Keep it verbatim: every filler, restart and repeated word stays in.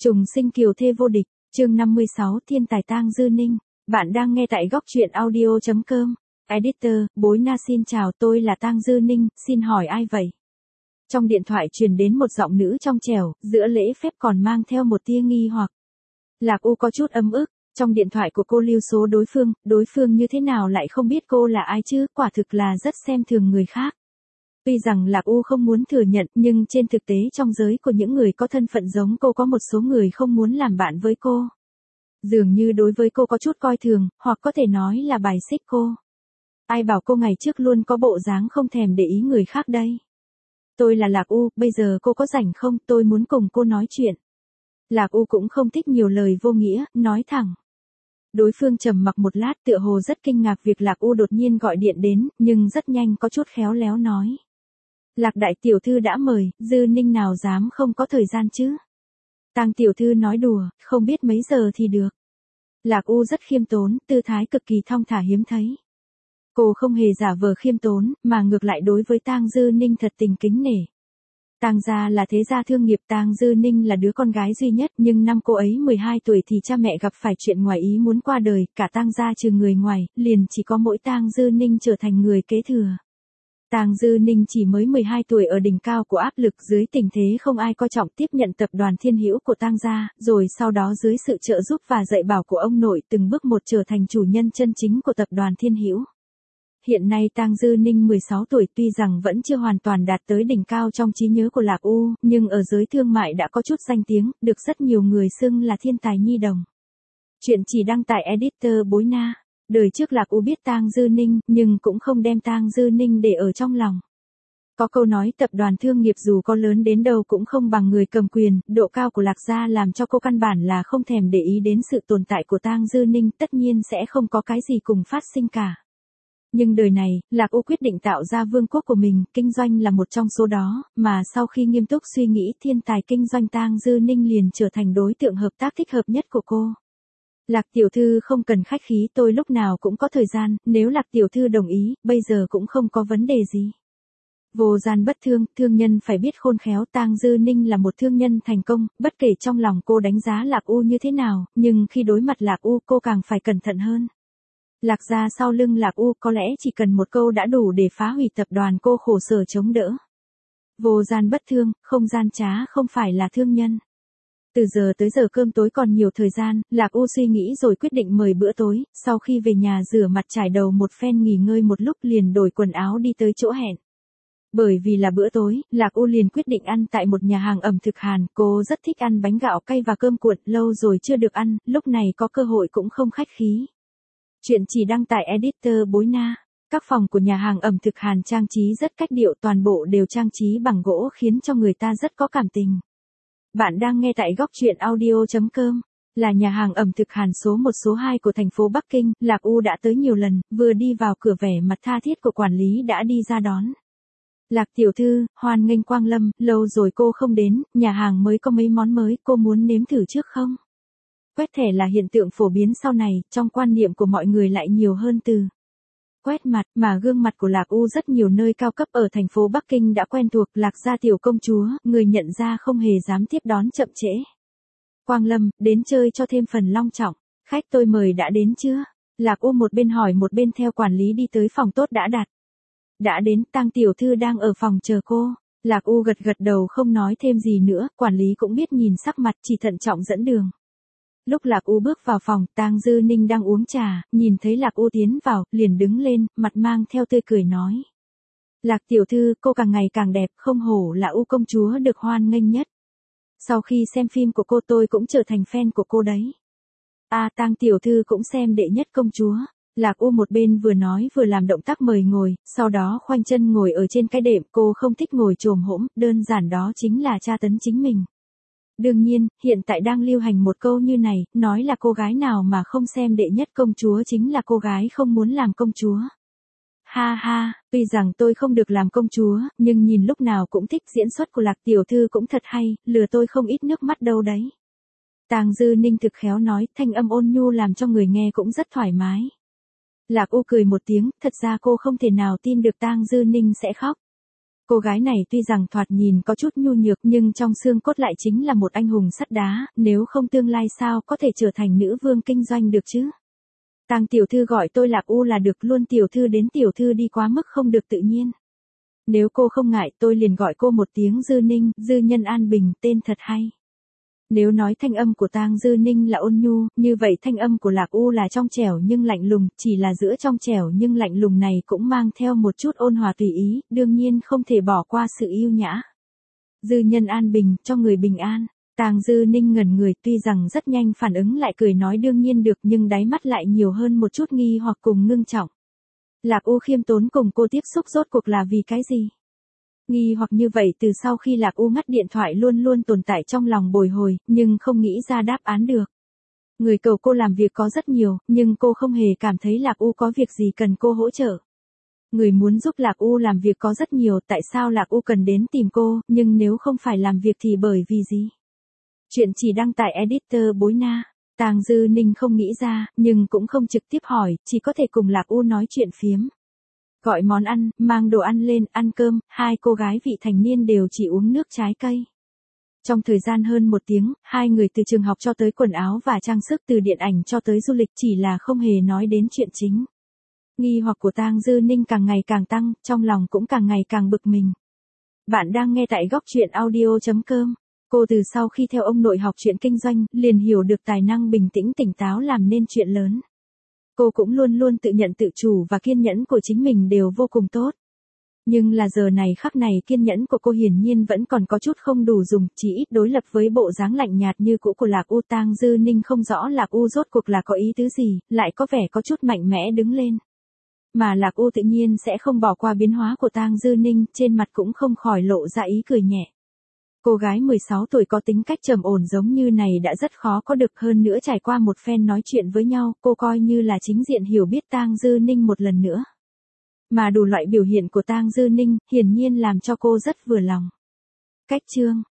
Trùng sinh kiều thê vô địch, chương năm mươi sáu Thiên tài Tang Dư Ninh. Bạn đang nghe tại góc truyện audio chấm com. Editor, Bối Na xin chào, tôi là Tang Dư Ninh, xin hỏi ai vậy? Trong điện thoại truyền đến một giọng nữ trong trẻo, giữa lễ phép còn mang theo một tia nghi hoặc. Lạc U có chút ấm ức, trong điện thoại của cô lưu số đối phương, đối phương như thế nào lại không biết cô là ai chứ, quả thực là rất xem thường người khác. Tuy rằng Lạc U không muốn thừa nhận, nhưng trên thực tế trong giới của những người có thân phận giống cô có một số người không muốn làm bạn với cô. Dường như đối với cô có chút coi thường, hoặc có thể nói là bài xích cô. Ai bảo cô ngày trước luôn có bộ dáng không thèm để ý người khác đây. Tôi là Lạc U, bây giờ cô có rảnh không, tôi muốn cùng cô nói chuyện. Lạc U cũng không thích nhiều lời vô nghĩa, nói thẳng. Đối phương trầm mặc một lát, tựa hồ rất kinh ngạc việc Lạc U đột nhiên gọi điện đến, nhưng rất nhanh có chút khéo léo nói. Lạc đại tiểu thư đã mời, Dư Ninh nào dám không có thời gian chứ? Tang tiểu thư nói đùa, không biết mấy giờ thì được. Lạc U rất khiêm tốn, tư thái cực kỳ thong thả hiếm thấy. Cô không hề giả vờ khiêm tốn, mà ngược lại đối với Tang Dư Ninh thật tình kính nể. Tang gia là thế gia thương nghiệp, Tang Dư Ninh là đứa con gái duy nhất, nhưng năm cô ấy mười hai tuổi thì cha mẹ gặp phải chuyện ngoài ý muốn qua đời, cả Tang gia trừ người ngoài, liền chỉ có mỗi Tang Dư Ninh trở thành người kế thừa. Tang Dư Ninh chỉ mới mười hai tuổi ở đỉnh cao của áp lực, dưới tình thế không ai coi trọng tiếp nhận tập đoàn Thiên Hữu của Tang gia, rồi sau đó dưới sự trợ giúp và dạy bảo của ông nội từng bước một trở thành chủ nhân chân chính của tập đoàn Thiên Hữu. Hiện nay Tang Dư Ninh mười sáu tuổi, tuy rằng vẫn chưa hoàn toàn đạt tới đỉnh cao trong trí nhớ của Lạc U, nhưng ở giới thương mại đã có chút danh tiếng, được rất nhiều người xưng là thiên tài nhi đồng. Chuyện chỉ đăng tại Editor Bối Na. Đời trước Lạc U biết Tang Dư Ninh, nhưng cũng không đem Tang Dư Ninh để ở trong lòng. Có câu nói tập đoàn thương nghiệp dù có lớn đến đâu cũng không bằng người cầm quyền, độ cao của Lạc gia làm cho cô căn bản là không thèm để ý đến sự tồn tại của Tang Dư Ninh, tất nhiên sẽ không có cái gì cùng phát sinh cả. Nhưng đời này, Lạc U quyết định tạo ra vương quốc của mình, kinh doanh là một trong số đó, mà sau khi nghiêm túc suy nghĩ, thiên tài kinh doanh Tang Dư Ninh liền trở thành đối tượng hợp tác thích hợp nhất của cô. Lạc tiểu thư không cần khách khí, tôi lúc nào cũng có thời gian, nếu Lạc tiểu thư đồng ý, bây giờ cũng không có vấn đề gì. Vô gian bất thương, thương nhân phải biết khôn khéo, Tang Dư Ninh là một thương nhân thành công, bất kể trong lòng cô đánh giá Lạc U như thế nào, nhưng khi đối mặt Lạc U cô càng phải cẩn thận hơn. Lạc gia sau lưng Lạc U có lẽ chỉ cần một câu đã đủ để phá hủy tập đoàn cô khổ sở chống đỡ. Vô gian bất thương, không gian trá không phải là thương nhân. Từ giờ tới giờ cơm tối còn nhiều thời gian, Lạc U suy nghĩ rồi quyết định mời bữa tối, sau khi về nhà rửa mặt trải đầu một phen nghỉ ngơi một lúc liền đổi quần áo đi tới chỗ hẹn. Bởi vì là bữa tối, Lạc U liền quyết định ăn tại một nhà hàng ẩm thực Hàn, cô rất thích ăn bánh gạo cay và cơm cuộn, lâu rồi chưa được ăn, lúc này có cơ hội cũng không khách khí. Chuyện chỉ đăng tại Editor Bối Na. Các phòng của nhà hàng ẩm thực Hàn trang trí rất cách điệu, toàn bộ đều trang trí bằng gỗ khiến cho người ta rất có cảm tình. Bạn đang nghe tại góc truyện audio chấm com. Là nhà hàng ẩm thực Hàn số một số hai của thành phố Bắc Kinh, Lạc U đã tới nhiều lần, vừa đi vào cửa vẻ mặt tha thiết của quản lý đã đi ra đón. Lạc tiểu thư, hoan nghênh quang lâm, lâu rồi cô không đến, nhà hàng mới có mấy món mới, cô muốn nếm thử trước không? Quét thẻ là hiện tượng phổ biến sau này, trong quan niệm của mọi người lại nhiều hơn từ quét mặt, mà gương mặt của Lạc U rất nhiều nơi cao cấp ở thành phố Bắc Kinh đã quen thuộc. Lạc gia tiểu công chúa, người nhận ra không hề dám tiếp đón chậm trễ. Quang lâm, đến chơi cho thêm phần long trọng, khách tôi mời đã đến chưa? Lạc U một bên hỏi một bên theo quản lý đi tới phòng tốt đã đặt. Đã đến, Tang tiểu thư đang ở phòng chờ cô. Lạc U gật gật đầu không nói thêm gì nữa, quản lý cũng biết nhìn sắc mặt, chỉ thận trọng dẫn đường. Lúc Lạc U bước vào phòng, Tang Dư Ninh đang uống trà, nhìn thấy Lạc U tiến vào, liền đứng lên, mặt mang theo tươi cười nói. Lạc tiểu thư, cô càng ngày càng đẹp, không hổ là U công chúa được hoan nghênh nhất. Sau khi xem phim của cô tôi cũng trở thành fan của cô đấy. À, Tang tiểu thư cũng xem đệ nhất công chúa. Lạc U một bên vừa nói vừa làm động tác mời ngồi, sau đó khoanh chân ngồi ở trên cái đệm, cô không thích ngồi chồm hỗn, đơn giản đó chính là tra tấn chính mình. Đương nhiên, hiện tại đang lưu hành một câu như này, nói là cô gái nào mà không xem đệ nhất công chúa chính là cô gái không muốn làm công chúa. Ha ha, tuy rằng tôi không được làm công chúa, nhưng nhìn lúc nào cũng thích diễn xuất của Lạc tiểu thư cũng thật hay, lừa tôi không ít nước mắt đâu đấy. Tang Dư Ninh thực khéo nói, thanh âm ôn nhu làm cho người nghe cũng rất thoải mái. Lạc U cười một tiếng, thật ra cô không thể nào tin được Tang Dư Ninh sẽ khóc. Cô gái này tuy rằng thoạt nhìn có chút nhu nhược nhưng trong xương cốt lại chính là một anh hùng sắt đá, nếu không tương lai sao có thể trở thành nữ vương kinh doanh được chứ. Tang tiểu thư gọi tôi Lạc U là được luôn, tiểu thư đến tiểu thư đi quá mức không được tự nhiên. Nếu cô không ngại tôi liền gọi cô một tiếng Dư Ninh, Dư Nhân An Bình, tên thật hay. Nếu nói thanh âm của Tang Dư Ninh là ôn nhu, như vậy thanh âm của Lạc U là trong trẻo nhưng lạnh lùng, chỉ là giữa trong trẻo nhưng lạnh lùng này cũng mang theo một chút ôn hòa tùy ý, đương nhiên không thể bỏ qua sự yêu nhã. Dư Nhân An Bình, cho người bình an. Tang Dư Ninh ngẩn người, tuy rằng rất nhanh phản ứng lại cười nói đương nhiên được, nhưng đáy mắt lại nhiều hơn một chút nghi hoặc cùng ngưng trọng. Lạc U khiêm tốn cùng cô tiếp xúc rốt cuộc là vì cái gì? Nghi hoặc như vậy từ sau khi Lạc U ngắt điện thoại luôn luôn tồn tại trong lòng bồi hồi, nhưng không nghĩ ra đáp án được. Người cầu cô làm việc có rất nhiều, nhưng cô không hề cảm thấy Lạc U có việc gì cần cô hỗ trợ. Người muốn giúp Lạc U làm việc có rất nhiều, tại sao Lạc U cần đến tìm cô, nhưng nếu không phải làm việc thì bởi vì gì? Chuyện chỉ đăng tại editor Bối Na. Tang Dư Ninh không nghĩ ra, nhưng cũng không trực tiếp hỏi, chỉ có thể cùng Lạc U nói chuyện phiếm. Gọi món ăn, mang đồ ăn lên, ăn cơm, hai cô gái vị thành niên đều chỉ uống nước trái cây. Trong thời gian hơn một tiếng, hai người từ trường học cho tới quần áo và trang sức, từ điện ảnh cho tới du lịch, chỉ là không hề nói đến chuyện chính. Nghi hoặc của Tang Dư Ninh càng ngày càng tăng, trong lòng cũng càng ngày càng bực mình. Bạn đang nghe tại góc truyện audio chấm com. Cô từ sau khi theo ông nội học chuyện kinh doanh, liền hiểu được tài năng bình tĩnh tỉnh táo làm nên chuyện lớn. Cô cũng luôn luôn tự nhận tự chủ và kiên nhẫn của chính mình đều vô cùng tốt. Nhưng là giờ này khắc này kiên nhẫn của cô hiển nhiên vẫn còn có chút không đủ dùng, chỉ ít đối lập với bộ dáng lạnh nhạt như cũ của Lạc U. Tang Dư Ninh không rõ Lạc U rốt cuộc là có ý tứ gì, lại có vẻ có chút mạnh mẽ đứng lên. Mà Lạc U tự nhiên sẽ không bỏ qua biến hóa của Tang Dư Ninh, trên mặt cũng không khỏi lộ ra ý cười nhẹ. Cô gái mười sáu tuổi có tính cách trầm ổn giống như này đã rất khó có được, hơn nữa trải qua một phen nói chuyện với nhau, cô coi như là chính diện hiểu biết Tang Dư Ninh một lần nữa. Mà đủ loại biểu hiện của Tang Dư Ninh, hiển nhiên làm cho cô rất vừa lòng. Cách chương,